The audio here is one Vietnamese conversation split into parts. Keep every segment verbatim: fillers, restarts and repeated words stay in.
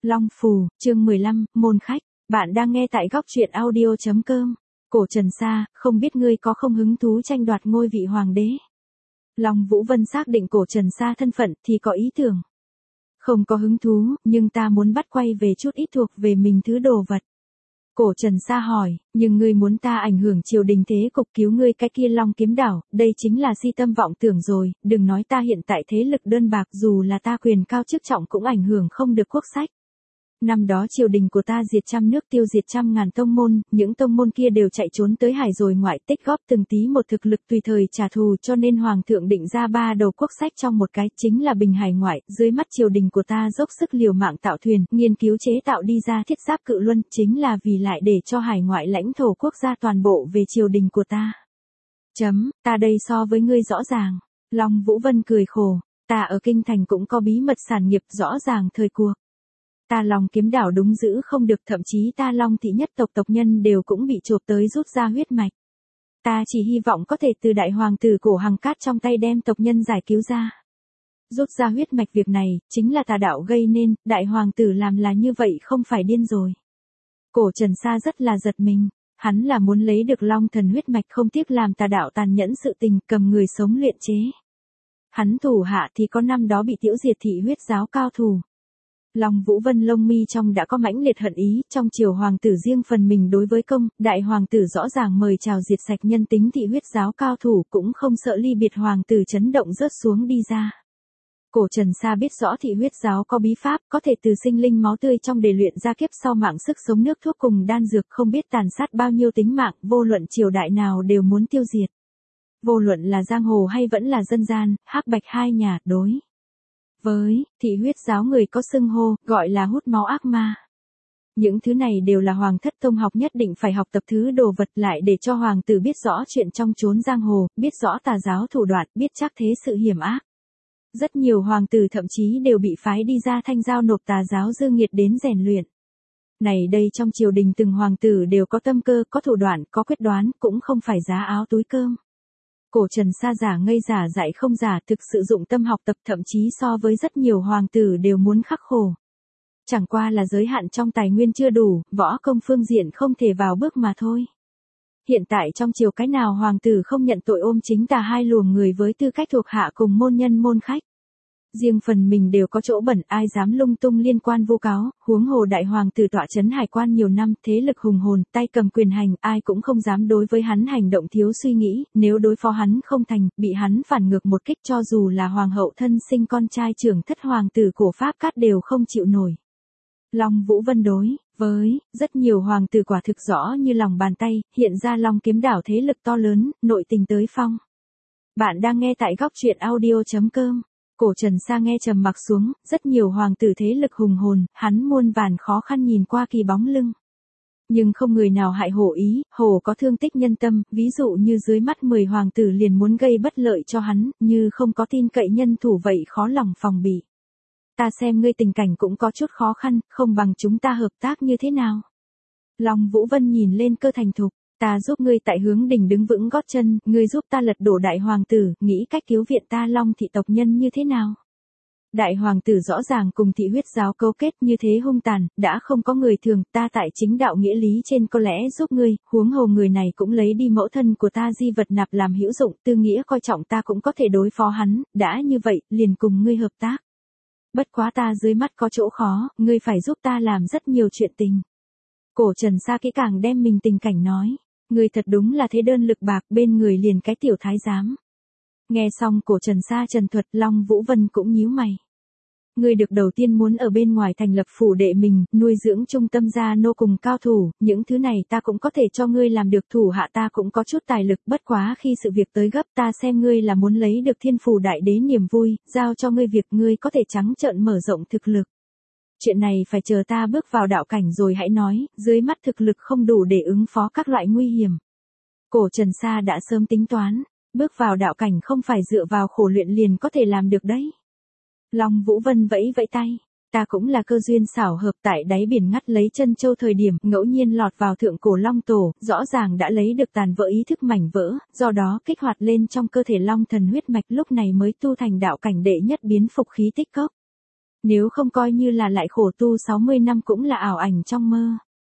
Long Phù, chương mười lăm, môn khách. Bạn đang nghe tại góc truyện audio chấm com. Cổ Trần Sa, không biết ngươi có không hứng thú tranh đoạt ngôi vị hoàng đế. Long Vũ Vân xác định Cổ Trần Sa thân phận thì có ý tưởng. Không có hứng thú, nhưng ta muốn bắt quay về chút ít thuộc về mình thứ đồ vật. Cổ Trần Sa hỏi, nhưng ngươi muốn ta ảnh hưởng triều đình thế cục cứu ngươi cái kia Long Kiếm Đảo, đây chính là si tâm vọng tưởng rồi, đừng nói ta hiện tại thế lực đơn bạc dù là ta quyền cao chức trọng cũng ảnh hưởng không được quốc sách. Năm đó triều đình của ta diệt trăm nước tiêu diệt trăm ngàn tông môn, những tông môn kia đều chạy trốn tới hải rồi ngoại tích góp từng tí một thực lực tùy thời trả thù cho nên hoàng thượng định ra ba đầu quốc sách trong một cái chính là bình hải ngoại, dưới mắt triều đình của ta dốc sức liều mạng tạo thuyền, nghiên cứu chế tạo đi ra thiết giáp cự luân chính là vì lại để cho hải ngoại lãnh thổ quốc gia toàn bộ về triều đình của ta. Chấm, ta đây so với ngươi rõ ràng. Long Vũ Vân cười khổ, ta ở kinh thành cũng có bí mật sản nghiệp rõ ràng thời cuộc. Ta Long Kiếm Đảo đúng giữ không được, thậm chí ta Long thị nhất tộc tộc nhân đều cũng bị chộp tới rút ra huyết mạch. Ta chỉ hy vọng có thể từ đại hoàng tử Cổ Hằng Cát trong tay đem tộc nhân giải cứu ra. Rút ra huyết mạch việc này, chính là tà đạo gây nên, đại hoàng tử làm là như vậy không phải điên rồi. Cổ Trần Sa rất là giật mình, hắn là muốn lấy được Long thần huyết mạch không tiếc làm tà đạo tàn nhẫn sự tình, cầm người sống luyện chế. Hắn thủ hạ thì có năm đó bị tiểu diệt thị huyết giáo cao thủ. Long Vũ Vân lông mi trong đã có mãnh liệt hận ý, trong triều hoàng tử riêng phần mình đối với công, đại hoàng tử rõ ràng mời chào diệt sạch nhân tính thị huyết giáo cao thủ cũng không sợ ly biệt hoàng tử chấn động rớt xuống đi ra. Cổ Trần Sa biết rõ thị huyết giáo có bí pháp, có thể từ sinh linh máu tươi trong để luyện ra kiếp sau mạng sức sống nước thuốc cùng đan dược không biết tàn sát bao nhiêu tính mạng, vô luận triều đại nào đều muốn tiêu diệt. Vô luận là giang hồ hay vẫn là dân gian, hắc bạch hai nhà, đối. Với, thị huyết giáo người có xưng hô, gọi là hút máu ác ma. Những thứ này đều là hoàng thất tông học nhất định phải học tập thứ đồ vật lại để cho hoàng tử biết rõ chuyện trong chốn giang hồ, biết rõ tà giáo thủ đoạn, biết chắc thế sự hiểm ác. Rất nhiều hoàng tử thậm chí đều bị phái đi ra thanh giao nộp tà giáo dư nghiệt đến rèn luyện. Này đây trong triều đình từng hoàng tử đều có tâm cơ, có thủ đoạn, có quyết đoán, cũng không phải giá áo túi cơm. Cổ Trần Sa giả ngây giả dạy không giả thực sự dụng tâm học tập thậm chí so với rất nhiều hoàng tử đều muốn khắc khổ. Chẳng qua là giới hạn trong tài nguyên chưa đủ, võ công phương diện không thể vào bước mà thôi. Hiện tại trong triều cái nào hoàng tử không nhận tội ôm chính tà hai luồng người với tư cách thuộc hạ cùng môn nhân môn khách. Riêng phần mình đều có chỗ bẩn, ai dám lung tung liên quan vu cáo, huống hồ đại hoàng tử tọa trấn hải quan nhiều năm, thế lực hùng hồn, tay cầm quyền hành, ai cũng không dám đối với hắn hành động thiếu suy nghĩ, nếu đối phó hắn không thành, bị hắn phản ngược một kích cho dù là hoàng hậu thân sinh con trai trưởng thất hoàng tử của Pháp Cát đều không chịu nổi. Long Vũ Vân đối với rất nhiều hoàng tử quả thực rõ như lòng bàn tay, hiện ra Long Kiếm Đảo thế lực to lớn, nội tình tới phong. Bạn đang nghe tại góc truyện audio chấm com. Cổ Trần Sa nghe trầm mặc xuống, rất nhiều hoàng tử thế lực hùng hồn, hắn muôn vàn khó khăn nhìn qua kỳ bóng lưng. Nhưng không người nào hại hổ ý, hổ có thương tích nhân tâm, ví dụ như dưới mắt mười hoàng tử liền muốn gây bất lợi cho hắn, như không có tin cậy nhân thủ vậy khó lòng phòng bị. Ta xem ngươi tình cảnh cũng có chút khó khăn, không bằng chúng ta hợp tác như thế nào? Long Vũ Vân nhìn lên Cơ thành thục. Ta giúp ngươi tại hướng đỉnh đứng vững gót chân, ngươi giúp ta lật đổ đại hoàng tử, nghĩ cách cứu viện ta Long thị tộc nhân như thế nào? Đại hoàng tử rõ ràng cùng thị huyết giáo cấu kết như thế hung tàn, đã không có người thường, ta tại chính đạo nghĩa lý trên có lẽ giúp ngươi, huống hồ người này cũng lấy đi mẫu thân của ta di vật nạp làm hữu dụng, tư nghĩa coi trọng ta cũng có thể đối phó hắn, đã như vậy, liền cùng ngươi hợp tác. Bất quá ta dưới mắt có chỗ khó, ngươi phải giúp ta làm rất nhiều chuyện tình. Cổ Trần Sa kỹ càng đem mình tình cảnh nói. Người thật đúng là thế đơn lực bạc, bên người liền cái tiểu thái giám. Nghe xong Cổ Trần Sa trần thuật, Long Vũ Vân cũng nhíu mày. Ngươi được đầu tiên muốn ở bên ngoài thành lập phủ đệ mình, nuôi dưỡng trung tâm gia nô cùng cao thủ, những thứ này ta cũng có thể cho ngươi làm được, thủ hạ ta cũng có chút tài lực, bất quá khi sự việc tới gấp ta xem ngươi là muốn lấy được thiên phủ đại đế niềm vui, giao cho ngươi việc ngươi có thể trắng trợn mở rộng thực lực. Chuyện này phải chờ ta bước vào đạo cảnh rồi hãy nói, dưới mắt thực lực không đủ để ứng phó các loại nguy hiểm. Cổ Trần Sa đã sớm tính toán, bước vào đạo cảnh không phải dựa vào khổ luyện liền có thể làm được đấy. Long Vũ Vân vẫy vẫy tay, ta cũng là cơ duyên xảo hợp tại đáy biển ngắt lấy chân châu thời điểm ngẫu nhiên lọt vào thượng cổ Long Tổ, rõ ràng đã lấy được tàn vỡ ý thức mảnh vỡ, do đó kích hoạt lên trong cơ thể Long thần huyết mạch lúc này mới tu thành đạo cảnh đệ nhất biến phục khí tích cốc. Nếu không coi như là lại khổ tu sáu mươi năm cũng là ảo ảnh trong mơ.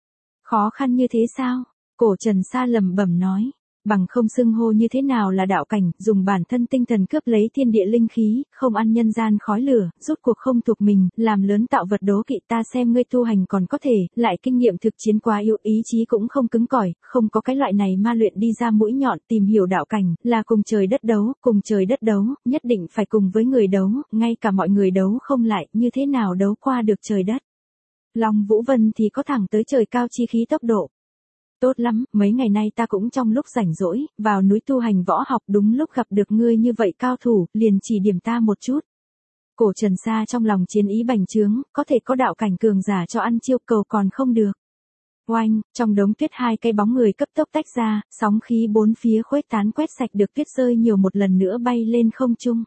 Khó khăn như thế sao? Cổ Trần Sa lẩm bẩm nói. Bằng không xưng hô như thế nào là đạo cảnh, dùng bản thân tinh thần cướp lấy thiên địa linh khí, không ăn nhân gian khói lửa, rút cuộc không thuộc mình, làm lớn tạo vật đố kỵ, ta xem ngươi tu hành còn có thể, lại kinh nghiệm thực chiến quá yếu, ý chí cũng không cứng cỏi, không có cái loại này ma luyện đi ra mũi nhọn, tìm hiểu đạo cảnh, là cùng trời đất đấu, cùng trời đất đấu, nhất định phải cùng với người đấu, ngay cả mọi người đấu không lại, như thế nào đấu qua được trời đất. Long Vũ Vân thì có thẳng tới trời cao chi khí tốc độ. Tốt lắm, mấy ngày nay ta cũng trong lúc rảnh rỗi, vào núi tu hành võ học, đúng lúc gặp được ngươi như vậy cao thủ, liền chỉ điểm ta một chút. Cổ Trần Sa trong lòng chiến ý bành trướng, có thể có đạo cảnh cường giả cho ăn chiêu cầu còn không được. Oanh, trong đống tuyết hai cây bóng người cấp tốc tách ra, sóng khí bốn phía khuếch tán quét sạch được tuyết rơi nhiều một lần nữa bay lên không trung.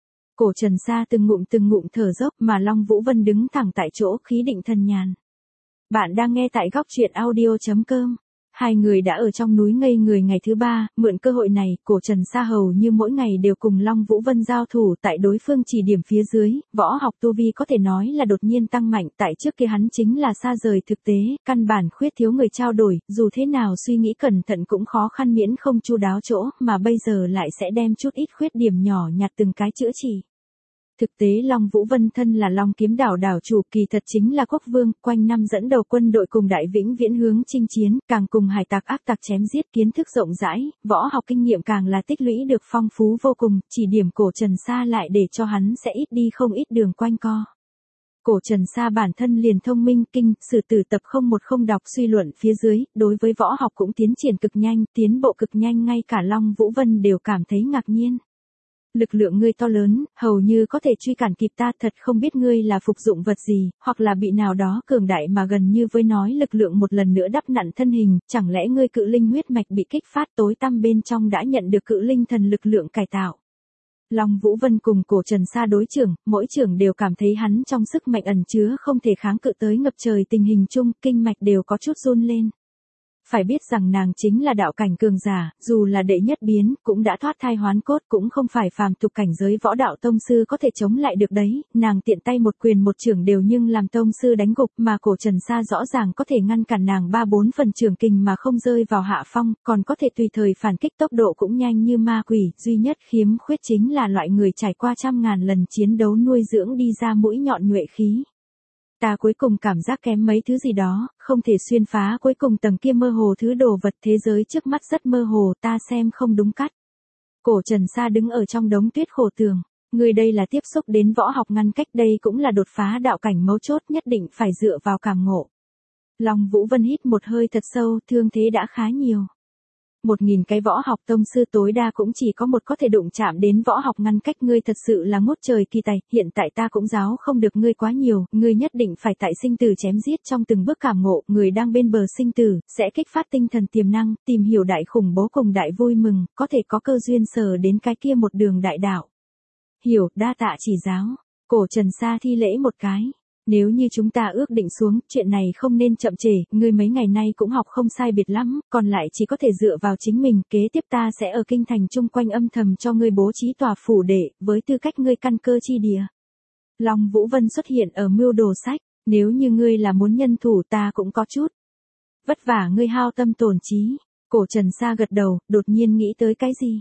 Cổ Trần Sa từng ngụm từng ngụm thở dốc mà Long Vũ Vân đứng thẳng tại chỗ khí định thần nhàn. Bạn đang nghe tại góc truyện audio chấm com. Hai người đã ở trong núi ngây người ngày thứ ba, mượn cơ hội này, Cổ Trần Sa hầu như mỗi ngày đều cùng Long Vũ Vân giao thủ tại đối phương chỉ điểm phía dưới, võ học tu vi có thể nói là đột nhiên tăng mạnh, tại trước kia hắn chính là xa rời thực tế, căn bản khuyết thiếu người trao đổi, dù thế nào suy nghĩ cẩn thận cũng khó khăn miễn không chu đáo chỗ, mà bây giờ lại sẽ đem chút ít khuyết điểm nhỏ nhặt từng cái chữa trị. Thực tế Long Vũ Vân thân là Long Kiếm đảo đảo chủ, kỳ thật chính là quốc vương, quanh năm dẫn đầu quân đội cùng Đại Vĩnh Viễn hướng chinh chiến, càng cùng hải tặc ác tặc chém giết, kiến thức rộng rãi, võ học kinh nghiệm càng là tích lũy được phong phú vô cùng, chỉ điểm Cổ Trần Sa lại để cho hắn sẽ ít đi không ít đường quanh co. Cổ Trần Sa bản thân liền thông minh, kinh, sử tử tập không một không đọc suy luận phía dưới, đối với võ học cũng tiến triển cực nhanh, tiến bộ cực nhanh, ngay cả Long Vũ Vân đều cảm thấy ngạc nhiên. Lực lượng ngươi to lớn, hầu như có thể truy cản kịp ta, thật không biết ngươi là phục dụng vật gì, hoặc là bị nào đó cường đại mà gần như với nói lực lượng một lần nữa đắp nặn thân hình, chẳng lẽ ngươi cự linh huyết mạch bị kích phát tối tăm bên trong đã nhận được cự linh thần lực lượng cải tạo. Long Vũ Vân cùng Cổ Trần Sa đối trưởng, mỗi trưởng đều cảm thấy hắn trong sức mạnh ẩn chứa không thể kháng cự tới ngập trời tình hình chung, kinh mạch đều có chút run lên. Phải biết rằng nàng chính là đạo cảnh cường giả, dù là đệ nhất biến, cũng đã thoát thai hoán cốt, cũng không phải phàm tục cảnh giới võ đạo tông sư có thể chống lại được đấy, nàng tiện tay một quyền một trưởng đều nhưng làm tông sư đánh gục, mà Cổ Trần Sa rõ ràng có thể ngăn cản nàng ba bốn phần trưởng kình mà không rơi vào hạ phong, còn có thể tùy thời phản kích, tốc độ cũng nhanh như ma quỷ, duy nhất khiếm khuyết chính là loại người trải qua trăm ngàn lần chiến đấu nuôi dưỡng đi ra mũi nhọn nhuệ khí. Ta cuối cùng cảm giác kém mấy thứ gì đó, không thể xuyên phá cuối cùng tầng kia mơ hồ thứ đồ vật, thế giới trước mắt rất mơ hồ, ta xem không đúng cắt. Cổ Trần Sa đứng ở trong đống tuyết khổ tường, người đây là tiếp xúc đến võ học ngăn cách, đây cũng là đột phá đạo cảnh mấu chốt, nhất định phải dựa vào cảm ngộ. Long Vũ Vân hít một hơi thật sâu, thương thế đã khá nhiều. Một nghìn cái võ học tông sư tối đa cũng chỉ có một có thể đụng chạm đến võ học ngăn cách, ngươi thật sự là ngút trời kỳ tài, hiện tại ta cũng giáo không được ngươi quá nhiều, ngươi nhất định phải tại sinh tử chém giết trong từng bước cảm ngộ, người đang bên bờ sinh tử, sẽ kích phát tinh thần tiềm năng, tìm hiểu đại khủng bố cùng đại vui mừng, có thể có cơ duyên sờ đến cái kia một đường đại đạo. Hiểu, đa tạ chỉ giáo. Cổ Trần Sa thi lễ một cái. Nếu như chúng ta ước định xuống, chuyện này không nên chậm trễ, ngươi mấy ngày nay cũng học không sai biệt lắm, còn lại chỉ có thể dựa vào chính mình, kế tiếp ta sẽ ở kinh thành chung quanh âm thầm cho ngươi bố trí tòa phủ đệ, với tư cách ngươi căn cơ chi địa. Long Vũ Vân xuất hiện ở mưu đồ sách, nếu như ngươi là muốn nhân thủ ta cũng có chút. Vất vả ngươi hao tâm tổn trí. Cổ Trần Sa gật đầu, đột nhiên nghĩ tới cái gì.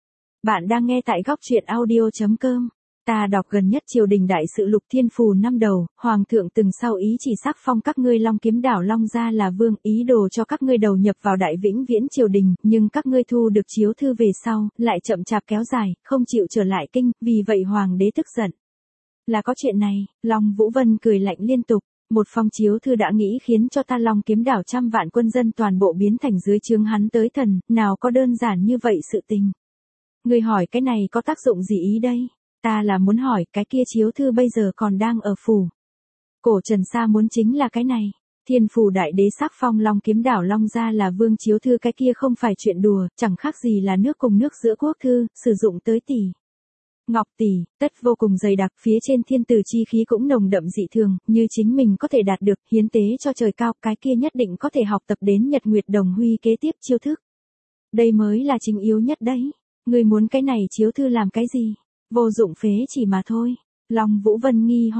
Bạn đang nghe tại góc truyện audio chấm com. Ta đọc gần nhất triều đình đại sự Lục Thiên Phù năm đầu, hoàng thượng từng sau ý chỉ sắc phong các ngươi Long Kiếm đảo Long gia là vương, ý đồ cho các ngươi đầu nhập vào Đại Vĩnh Viễn triều đình, nhưng các ngươi thu được chiếu thư về sau, lại chậm chạp kéo dài, không chịu trở lại kinh, vì vậy hoàng đế tức giận. Là có chuyện này, Long Vũ Vân cười lạnh liên tục, một phong chiếu thư đã nghĩ khiến cho ta Long Kiếm đảo trăm vạn quân dân toàn bộ biến thành dưới trướng hắn tới thần, nào có đơn giản như vậy sự tình. Ngươi hỏi cái này có tác dụng gì ý đây? Ta là muốn hỏi cái kia chiếu thư bây giờ còn đang ở phủ. Cổ Trần Sa muốn chính là cái này. Thiên Phủ đại đế sắc phong Long Kiếm đảo Long gia là vương chiếu thư, cái kia không phải chuyện đùa, chẳng khác gì là nước cùng nước giữa quốc thư, sử dụng tới tỷ. Ngọc tỷ, tất vô cùng dày đặc, phía trên thiên tử chi khí cũng nồng đậm dị thường, như chính mình có thể đạt được, hiến tế cho trời cao, cái kia nhất định có thể học tập đến Nhật Nguyệt Đồng Huy kế tiếp chiêu thức. Đây mới là chính yếu nhất đấy. Ngươi muốn cái này chiếu thư làm cái gì? Vô dụng phế chỉ mà thôi. Long Vũ Vân nghi hoặc,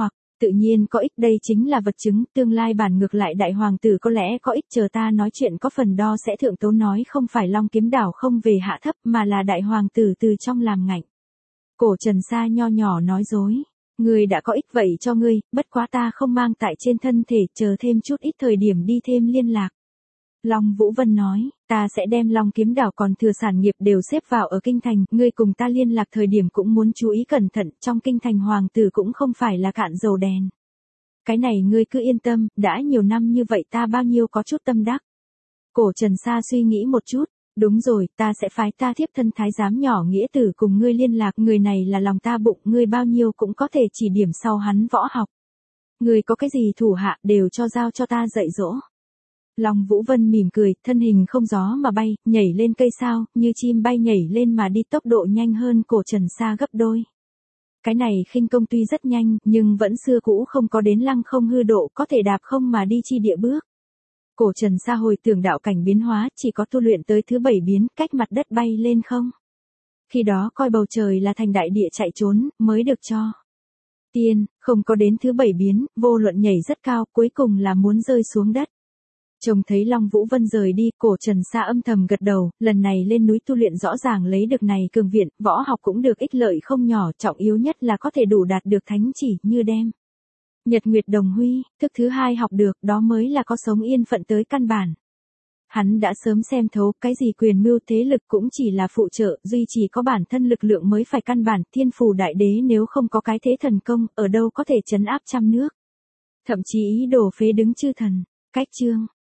tự nhiên có ích, đây chính là vật chứng, tương lai bản ngược lại đại hoàng tử có lẽ có ích, chờ ta nói chuyện có phần đo sẽ thượng tấu nói không phải Long Kiếm Đảo không về hạ thấp mà là đại hoàng tử từ trong làm ngạnh. Cổ Trần Sa nho nhỏ nói dối. Ngươi đã có ích vậy cho ngươi, bất quá ta không mang tại trên thân thể, chờ thêm chút ít thời điểm đi thêm liên lạc. Long Vũ Vân nói, ta sẽ đem Long Kiếm Đảo còn thừa sản nghiệp đều xếp vào ở kinh thành, ngươi cùng ta liên lạc thời điểm cũng muốn chú ý cẩn thận, trong kinh thành hoàng tử cũng không phải là cạn dầu đèn. Cái này ngươi cứ yên tâm, đã nhiều năm như vậy ta bao nhiêu có chút tâm đắc. Cổ Trần Sa suy nghĩ một chút, đúng rồi, ta sẽ phái ta thiếp thân thái giám nhỏ nghĩa tử cùng ngươi liên lạc, người này là lòng ta bụng, ngươi bao nhiêu cũng có thể chỉ điểm sau hắn võ học. Ngươi có cái gì thủ hạ đều cho giao cho ta dạy dỗ. Long Vũ Vân mỉm cười, thân hình không gió mà bay, nhảy lên cây sao, như chim bay nhảy lên mà đi, tốc độ nhanh hơn Cổ Trần Sa gấp đôi. Cái này khinh công tuy rất nhanh, nhưng vẫn xưa cũ không có đến lăng không hư độ, có thể đạp không mà đi chi địa bước. Cổ Trần Sa hồi tưởng đạo cảnh biến hóa, chỉ có tu luyện tới thứ bảy biến, cách mặt đất bay lên không. Khi đó coi bầu trời là thành đại địa chạy trốn, mới được cho. Tiên, không có đến thứ bảy biến, vô luận nhảy rất cao, cuối cùng là muốn rơi xuống đất. Trông thấy Long Vũ Vân rời đi, Cổ Trần Sa âm thầm gật đầu, lần này lên núi tu luyện rõ ràng lấy được này cường viện, võ học cũng được ích lợi không nhỏ, trọng yếu nhất là có thể đủ đạt được thánh chỉ, như đem Nhật Nguyệt Đồng Huy, thức thứ hai học được, đó mới là có sống yên phận tới căn bản. Hắn đã sớm xem thấu, cái gì quyền mưu thế lực cũng chỉ là phụ trợ, duy chỉ có bản thân lực lượng mới phải căn bản, thiên phù đại đế nếu không có cái thế thần công, ở đâu có thể trấn áp trăm nước. Thậm chí ý đồ phế đứng chư thần. Cách chương